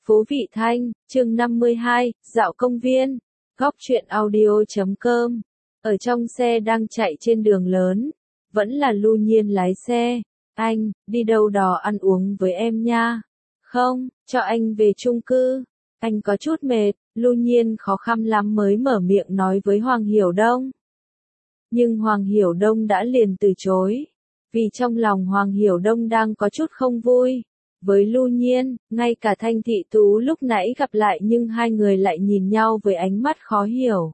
Phú Vị Thanh, chương 52, dạo công viên, góc truyện audio.com. Ở trong xe đang chạy trên đường lớn, vẫn là Lưu Nhiên lái xe. Anh, đi đâu đó ăn uống với em nha. Không, cho anh về chung cư. Anh có chút mệt, Lưu Nhiên khó khăn lắm mới mở miệng nói với Hoàng Hiểu Đông. Nhưng Hoàng Hiểu Đông đã liền từ chối. Vì trong lòng Hoàng Hiểu Đông đang có chút không vui. Với Lưu Nhiên, ngay cả Thanh Thị Tú lúc nãy gặp lại nhưng hai người lại nhìn nhau với ánh mắt khó hiểu.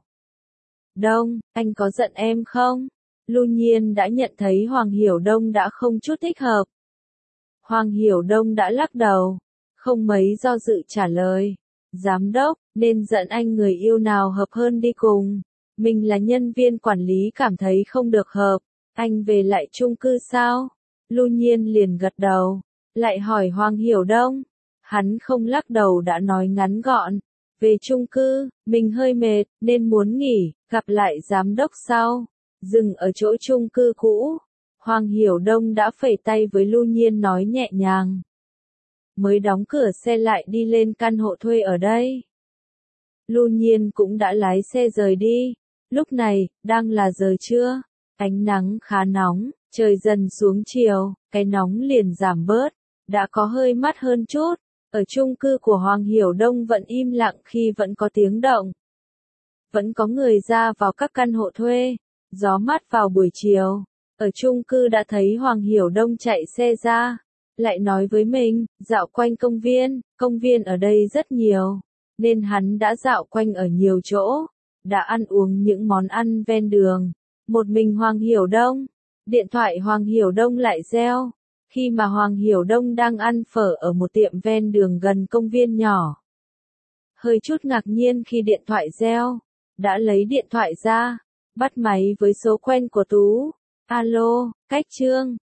Đông, anh có giận em không? Lưu Nhiên đã nhận thấy Hoàng Hiểu Đông đã không chút thích hợp. Hoàng Hiểu Đông đã lắc đầu, không mấy do dự trả lời. Giám đốc, nên giận anh người yêu nào hợp hơn đi cùng. Mình là nhân viên quản lý cảm thấy không được hợp. Anh về lại chung cư sao? Lưu Nhiên liền gật đầu. Lại hỏi Hoàng Hiểu Đông. Hắn không lắc đầu đã nói ngắn gọn. Về chung cư, mình hơi mệt, nên muốn nghỉ, gặp lại giám đốc sau. Dừng ở chỗ chung cư cũ. Hoàng Hiểu Đông đã phẩy tay với Lưu Nhiên nói nhẹ nhàng. Mới đóng cửa xe lại đi lên căn hộ thuê ở đây. Lưu Nhiên cũng đã lái xe rời đi. Lúc này, đang là giờ trưa. Ánh nắng khá nóng, trời dần xuống chiều, cái nóng liền giảm bớt. Đã có hơi mát hơn chút. Ở chung cư của Hoàng Hiểu Đông vẫn im lặng khi vẫn có tiếng động. Vẫn có người ra vào các căn hộ thuê. Gió mát vào buổi chiều. Ở chung cư đã thấy Hoàng Hiểu Đông chạy xe ra. Lại nói với mình, dạo quanh công viên ở đây rất nhiều. Nên hắn đã dạo quanh ở nhiều chỗ. Đã ăn uống những món ăn ven đường. Một mình Hoàng Hiểu Đông. Điện thoại Hoàng Hiểu Đông lại reo. Khi mà Hoàng Hiểu Đông đang ăn phở ở một tiệm ven đường gần công viên nhỏ. Hơi chút ngạc nhiên khi điện thoại reo. Đã lấy điện thoại ra. Bắt máy với số quen của Tú. Alo, Cách Trương.